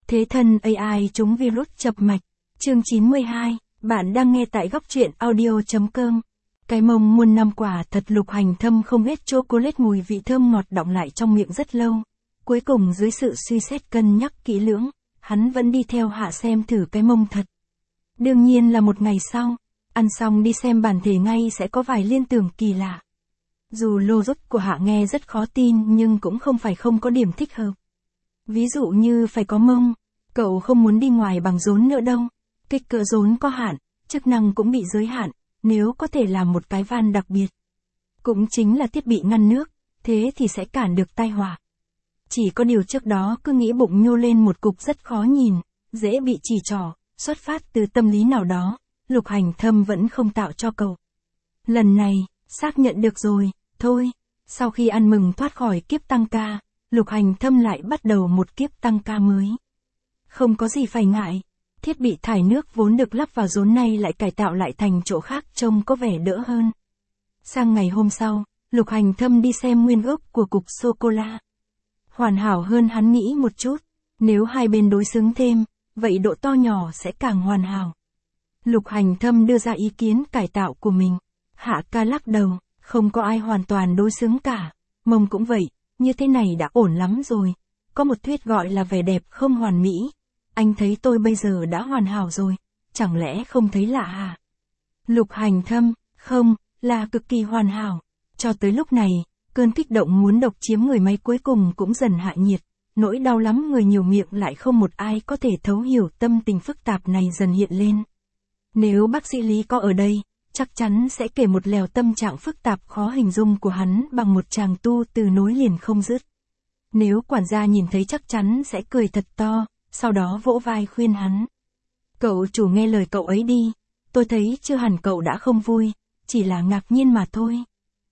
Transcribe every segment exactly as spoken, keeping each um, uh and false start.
Thế thân a i trúng virus chập mạch. Chương chín mươi hai, bạn đang nghe tại góc truyện audio.com. Cái mông muôn năm quả thật. Lục Hành Thâm không ghét chocolate, mùi vị thơm ngọt đọng lại trong miệng rất lâu. Cuối cùng dưới sự suy xét cân nhắc kỹ lưỡng, hắn vẫn đi theo Hạ xem thử cái mông thật. Đương nhiên là một ngày sau, ăn xong đi xem bản thể ngay sẽ có vài liên tưởng kỳ lạ. Dù logic của Hạ nghe rất khó tin nhưng cũng không phải không có điểm thích hợp. Ví dụ như phải có mông, cậu không muốn đi ngoài bằng rốn nữa đâu. Kích cỡ rốn có hạn, chức năng cũng bị giới hạn, nếu có thể làm một cái van đặc biệt. Cũng chính là thiết bị ngăn nước, thế thì sẽ cản được tai họa. Chỉ có điều trước đó cứ nghĩ bụng nhô lên một cục rất khó nhìn, dễ bị chỉ trỏ, xuất phát từ tâm lý nào đó, Lục Hành Thâm vẫn không tạo cho cậu. Lần này, xác nhận được rồi, thôi, sau khi ăn mừng thoát khỏi kiếp tăng ca, Lục Hành Thâm lại bắt đầu một kiếp tăng ca mới. Không có gì phải ngại, thiết bị thải nước vốn được lắp vào rốn này lại cải tạo lại thành chỗ khác trông có vẻ đỡ hơn. Sang ngày hôm sau, Lục Hành Thâm đi xem nguyên gốc của cục sô-cô-la. Hoàn hảo hơn hắn nghĩ một chút, nếu hai bên đối xứng thêm, vậy độ to nhỏ sẽ càng hoàn hảo. Lục Hành Thâm đưa ra ý kiến cải tạo của mình. Hạ ca lắc đầu, không có ai hoàn toàn đối xứng cả, mông cũng vậy, như thế này đã ổn lắm rồi. Có một thuyết gọi là vẻ đẹp không hoàn mỹ. Anh thấy tôi bây giờ đã hoàn hảo rồi, chẳng lẽ không thấy lạ hả? Lục Hành Thâm, không, là cực kỳ hoàn hảo. Cho tới lúc này, cơn kích động muốn độc chiếm người máy cuối cùng cũng dần hạ nhiệt. Nỗi đau lắm người nhiều miệng lại không một ai có thể thấu hiểu tâm tình phức tạp này dần hiện lên. Nếu bác sĩ Lý có ở đây, chắc chắn sẽ kể một lèo tâm trạng phức tạp khó hình dung của hắn bằng một tràng tu từ nối liền không dứt. Nếu quản gia nhìn thấy chắc chắn sẽ cười thật to, sau đó vỗ vai khuyên hắn. Cậu chủ nghe lời cậu ấy đi, tôi thấy chưa hẳn cậu đã không vui, chỉ là ngạc nhiên mà thôi.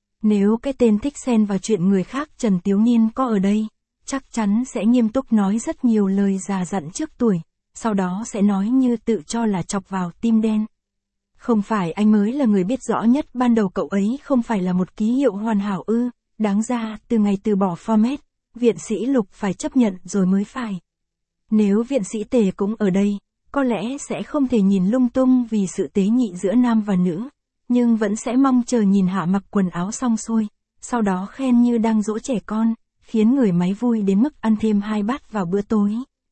Nếu cái tên thích xen vào chuyện người khác Trần Tiếu Niên có ở đây, chắc chắn sẽ nghiêm túc nói rất nhiều lời già dặn trước tuổi, sau đó sẽ nói như tự cho là chọc vào tim đen. Không phải anh mới là người biết rõ nhất ban đầu cậu ấy không phải là một ký hiệu hoàn hảo ư, đáng ra từ ngày từ bỏ format, viện sĩ Lục phải chấp nhận rồi mới phải. Nếu viện sĩ Tề cũng ở đây, có lẽ sẽ không thể nhìn lung tung vì sự tế nhị giữa nam và nữ, nhưng vẫn sẽ mong chờ nhìn Hạ mặc quần áo xong xuôi, sau đó khen như đang dỗ trẻ con, khiến người máy vui đến mức ăn thêm hai bát vào bữa tối.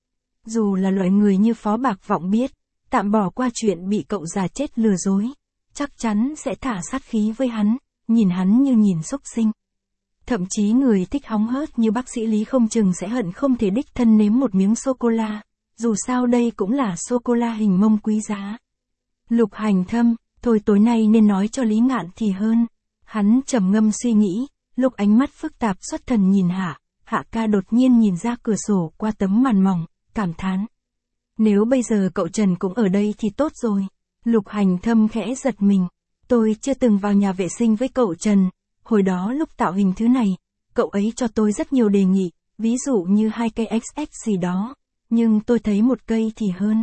Dù là loại người như Phó Bạc Vọng biết, tạm bỏ qua chuyện bị cậu già chết lừa dối, chắc chắn sẽ thả sát khí với hắn, nhìn hắn như nhìn xúc sinh. Thậm chí người thích hóng hớt như bác sĩ Lý không chừng sẽ hận không thể đích thân nếm một miếng sô-cô-la, dù sao đây cũng là sô-cô-la hình mông quý giá. Lục Hành Thâm, thôi tối nay nên nói cho Lý Ngạn thì hơn. Hắn trầm ngâm suy nghĩ, lúc ánh mắt phức tạp xuất thần nhìn Hạ, Hạ ca đột nhiên nhìn ra cửa sổ qua tấm màn mỏng, cảm thán. Nếu bây giờ cậu Trần cũng ở đây thì tốt rồi. Lục Hành Thâm khẽ giật mình. Tôi chưa từng vào nhà vệ sinh với cậu Trần. Hồi đó lúc tạo hình thứ này, cậu ấy cho tôi rất nhiều đề nghị, ví dụ như hai cây ích ích gì đó. Nhưng tôi thấy một cây thì hơn.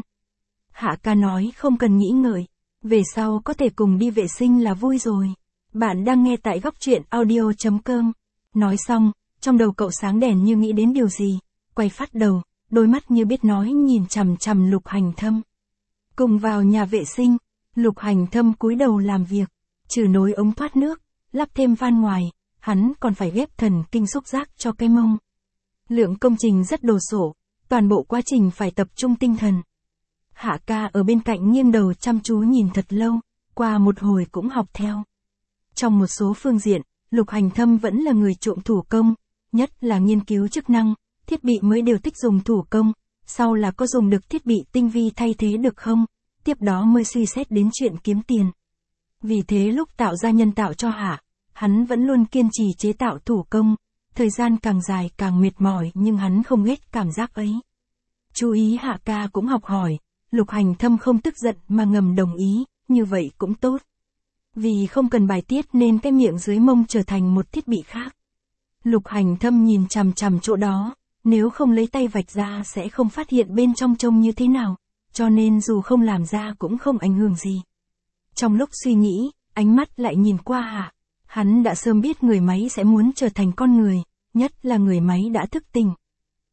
Hạ ca nói không cần nghĩ ngợi. Về sau có thể cùng đi vệ sinh là vui rồi. Bạn đang nghe tại góc truyện audio.com. Nói xong, trong đầu cậu sáng đèn như nghĩ đến điều gì. Quay phát đầu, đôi mắt như biết nói nhìn chằm chằm Lục Hành Thâm. Cùng vào nhà vệ sinh, Lục Hành Thâm cúi đầu làm việc. Trừ nối ống thoát nước, lắp thêm van ngoài, hắn còn phải ghép thần kinh xúc giác cho cái mông. Lượng công trình rất đồ sộ, toàn bộ quá trình phải tập trung tinh thần. Hạ ca ở bên cạnh nghiêng đầu chăm chú nhìn thật lâu, qua một hồi cũng học theo. Trong một số phương diện, Lục Hành Thâm vẫn là người trộm thủ công, nhất là nghiên cứu chức năng, thiết bị mới đều thích dùng thủ công, sau là có dùng được thiết bị tinh vi thay thế được không, tiếp đó mới suy xét đến chuyện kiếm tiền. Vì thế lúc tạo ra nhân tạo cho Hạ, hắn vẫn luôn kiên trì chế tạo thủ công, thời gian càng dài càng mệt mỏi nhưng hắn không ghét cảm giác ấy. Chú ý Hạ ca cũng học hỏi. Lục Hành Thâm không tức giận mà ngầm đồng ý, như vậy cũng tốt. Vì không cần bài tiết nên cái miệng dưới mông trở thành một thiết bị khác. Lục Hành Thâm nhìn chằm chằm chỗ đó, nếu không lấy tay vạch ra sẽ không phát hiện bên trong trông như thế nào, cho nên dù không làm ra cũng không ảnh hưởng gì. Trong lúc suy nghĩ, ánh mắt lại nhìn qua Hạ. Hắn đã sớm biết người máy sẽ muốn trở thành con người, nhất là người máy đã thức tỉnh.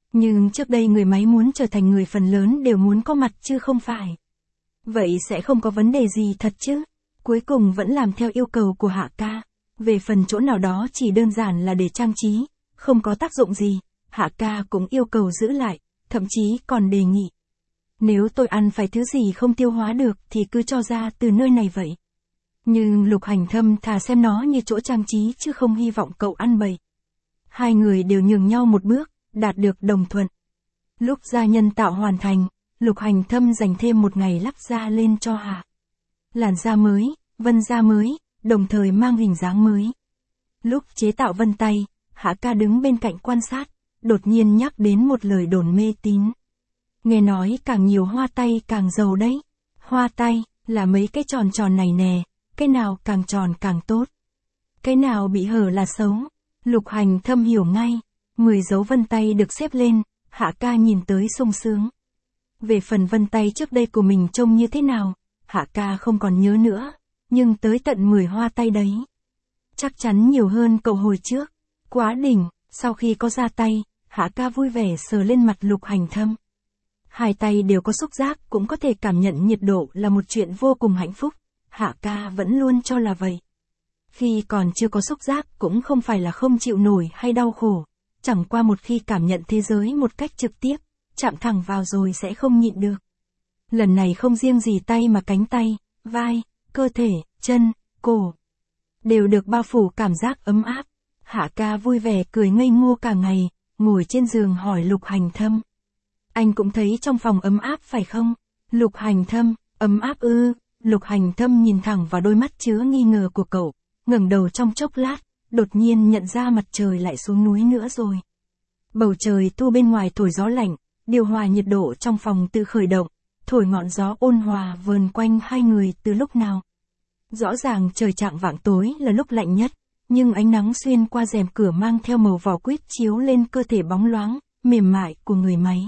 Nhưng trước đây người máy muốn trở thành người phần lớn đều muốn có mặt chứ không phải. Vậy sẽ không có vấn đề gì thật chứ? Cuối cùng vẫn làm theo yêu cầu của Hạ ca. Về phần chỗ nào đó chỉ đơn giản là để trang trí, không có tác dụng gì, Hạ ca cũng yêu cầu giữ lại, thậm chí còn đề nghị. Nếu tôi ăn phải thứ gì không tiêu hóa được thì cứ cho ra từ nơi này vậy. Nhưng Lục Hành Thâm thà xem nó như chỗ trang trí chứ không hy vọng cậu ăn bậy. Hai người đều nhường nhau một bước, đạt được đồng thuận. Lúc da nhân tạo hoàn thành, Lục Hành Thâm dành thêm một ngày lắp da lên cho Hạ. Làn da mới, vân da mới, đồng thời mang hình dáng mới. Lúc chế tạo vân tay, Hạ ca đứng bên cạnh quan sát, đột nhiên nhắc đến một lời đồn mê tín. Nghe nói càng nhiều hoa tay càng giàu đấy. Hoa tay, là mấy cái tròn tròn này nè, cái nào càng tròn càng tốt. Cái nào bị hở là xấu. Lục Hành Thâm hiểu ngay. Mười dấu vân tay được xếp lên, Hạ ca nhìn tới sung sướng. Về phần vân tay trước đây của mình trông như thế nào, Hạ ca không còn nhớ nữa, nhưng tới tận mười hoa tay đấy. Chắc chắn nhiều hơn cậu hồi trước. Quá đỉnh, sau khi có ra tay, Hạ ca vui vẻ sờ lên mặt Lục Hành Thâm. Hai tay đều có xúc giác cũng có thể cảm nhận nhiệt độ là một chuyện vô cùng hạnh phúc, Hạ ca vẫn luôn cho là vậy. Khi còn chưa có xúc giác cũng không phải là không chịu nổi hay đau khổ, chẳng qua một khi cảm nhận thế giới một cách trực tiếp, chạm thẳng vào rồi sẽ không nhịn được. Lần này không riêng gì tay mà cánh tay, vai, cơ thể, chân, cổ, đều được bao phủ cảm giác ấm áp. Hạ ca vui vẻ cười ngây ngô cả ngày, ngồi trên giường hỏi Lục Hành Thâm. Anh cũng thấy trong phòng ấm áp phải không? Lục Hành Thâm, ấm áp ư? Lục Hành Thâm nhìn thẳng vào đôi mắt chứa nghi ngờ của cậu, ngẩng đầu trong chốc lát, đột nhiên nhận ra mặt trời lại xuống núi nữa rồi. Bầu trời thu bên ngoài thổi gió lạnh, điều hòa nhiệt độ trong phòng tự khởi động, thổi ngọn gió ôn hòa vờn quanh hai người từ lúc nào. Rõ ràng trời chạng vạng tối là lúc lạnh nhất, nhưng ánh nắng xuyên qua rèm cửa mang theo màu vỏ quýt chiếu lên cơ thể bóng loáng, mềm mại của người máy.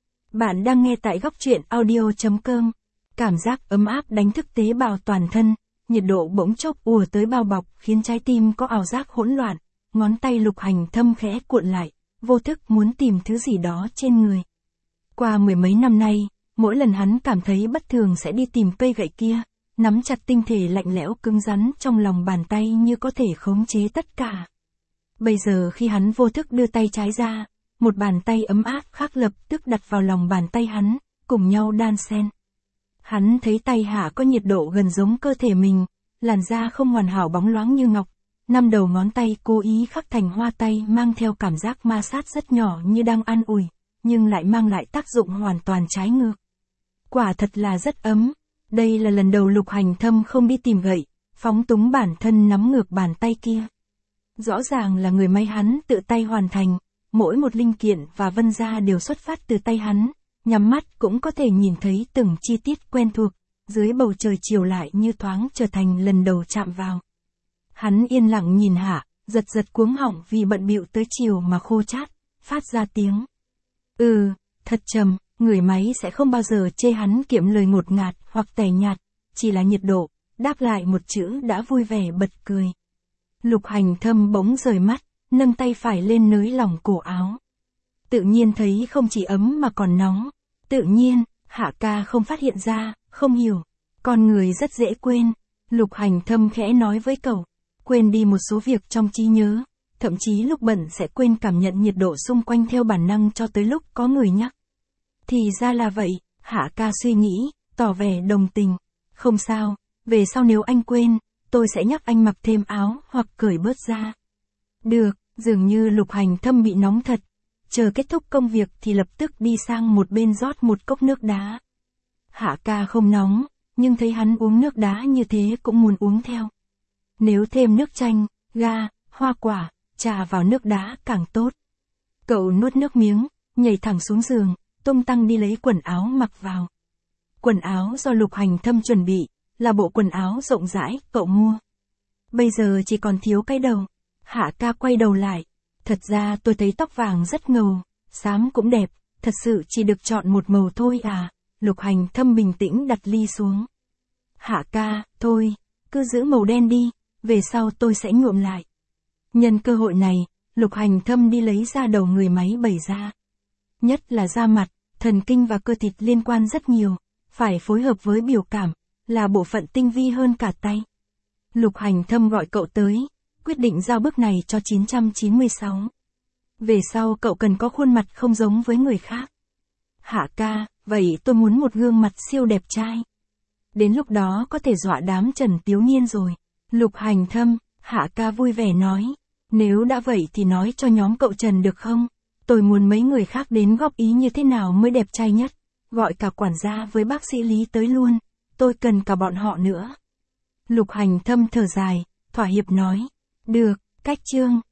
Bạn đang nghe tại góc truyện audio chấm com. Cảm giác ấm áp đánh thức tế bào toàn thân, nhiệt độ bỗng chốc ùa tới bao bọc khiến trái tim có ảo giác hỗn loạn, ngón tay Lục Hành Thâm khẽ cuộn lại, vô thức muốn tìm thứ gì đó trên người. Qua mười mấy năm nay, mỗi lần hắn cảm thấy bất thường sẽ đi tìm cây gậy kia, nắm chặt tinh thể lạnh lẽo cứng rắn trong lòng bàn tay như có thể khống chế tất cả. Bây giờ khi hắn vô thức đưa tay trái ra, một bàn tay ấm áp khác lập tức đặt vào lòng bàn tay hắn, cùng nhau đan xen. Hắn thấy tay Hạ có nhiệt độ gần giống cơ thể mình, làn da không hoàn hảo bóng loáng như ngọc, năm đầu ngón tay cố ý khắc thành hoa tay mang theo cảm giác ma sát rất nhỏ như đang an ủi, nhưng lại mang lại tác dụng hoàn toàn trái ngược. Quả thật là rất ấm. Đây là lần đầu Lục Hành Thâm không đi tìm gậy, phóng túng bản thân nắm ngược bàn tay kia. Rõ ràng là người may hắn tự tay hoàn thành, mỗi một linh kiện và vân da đều xuất phát từ tay hắn, nhắm mắt cũng có thể nhìn thấy từng chi tiết quen thuộc, dưới bầu trời chiều lại như thoáng trở thành lần đầu chạm vào. Hắn yên lặng nhìn Hạ, giật giật cuống họng vì bận bịu tới chiều mà khô chát, phát ra tiếng. Ừ, thật trầm, người máy sẽ không bao giờ chê hắn kiệm lời ngột ngạt hoặc tẻ nhạt, chỉ là nhiệt độ, đáp lại một chữ đã vui vẻ bật cười. Lục Hành Thâm bỗng rời mắt, nâng tay phải lên nới lỏng cổ áo. Tự nhiên thấy không chỉ ấm mà còn nóng. Tự nhiên, Hạ ca không phát hiện ra, không hiểu. Con người rất dễ quên. Lục Hành Thâm khẽ nói với cậu. Quên đi một số việc trong trí nhớ. Thậm chí lúc bận sẽ quên cảm nhận nhiệt độ xung quanh theo bản năng cho tới lúc có người nhắc. Thì ra là vậy, Hạ ca suy nghĩ, tỏ vẻ đồng tình. Không sao, về sau nếu anh quên, tôi sẽ nhắc anh mặc thêm áo hoặc cởi bớt ra. Được, dường như Lục Hành Thâm bị nóng thật. Chờ kết thúc công việc thì lập tức đi sang một bên rót một cốc nước đá. Hạ ca không nóng, nhưng thấy hắn uống nước đá như thế cũng muốn uống theo. Nếu thêm nước chanh, ga, hoa quả, trà vào nước đá càng tốt. Cậu nuốt nước miếng, nhảy thẳng xuống giường, tung tăng đi lấy quần áo mặc vào. Quần áo do Lục Hành Thâm chuẩn bị, là bộ quần áo rộng rãi cậu mua. Bây giờ chỉ còn thiếu cái đầu. Hạ ca quay đầu lại. Thật ra tôi thấy tóc vàng rất ngầu, xám cũng đẹp, thật sự chỉ được chọn một màu thôi à. Lục Hành Thâm bình tĩnh đặt ly xuống. Hạ ca, thôi, cứ giữ màu đen đi, về sau tôi sẽ nhuộm lại. Nhân cơ hội này, Lục Hành Thâm đi lấy ra đầu người máy bày ra. Nhất là da mặt, thần kinh và cơ thịt liên quan rất nhiều, phải phối hợp với biểu cảm, là bộ phận tinh vi hơn cả tay. Lục Hành Thâm gọi cậu tới, quyết định giao bước này cho chín trăm chín mươi sáu. Về sau cậu cần có khuôn mặt không giống với người khác. Hạ ca, vậy tôi muốn một gương mặt siêu đẹp trai. Đến lúc đó có thể dọa đám Trần Tiếu Niên rồi. Lục Hành Thâm, Hạ ca vui vẻ nói. Nếu đã vậy thì nói cho nhóm cậu Trần được không? Tôi muốn mấy người khác đến góp ý như thế nào mới đẹp trai nhất. Gọi cả quản gia với bác sĩ Lý tới luôn. Tôi cần cả bọn họ nữa. Lục Hành Thâm thở dài, thỏa hiệp nói. Được, cách chương.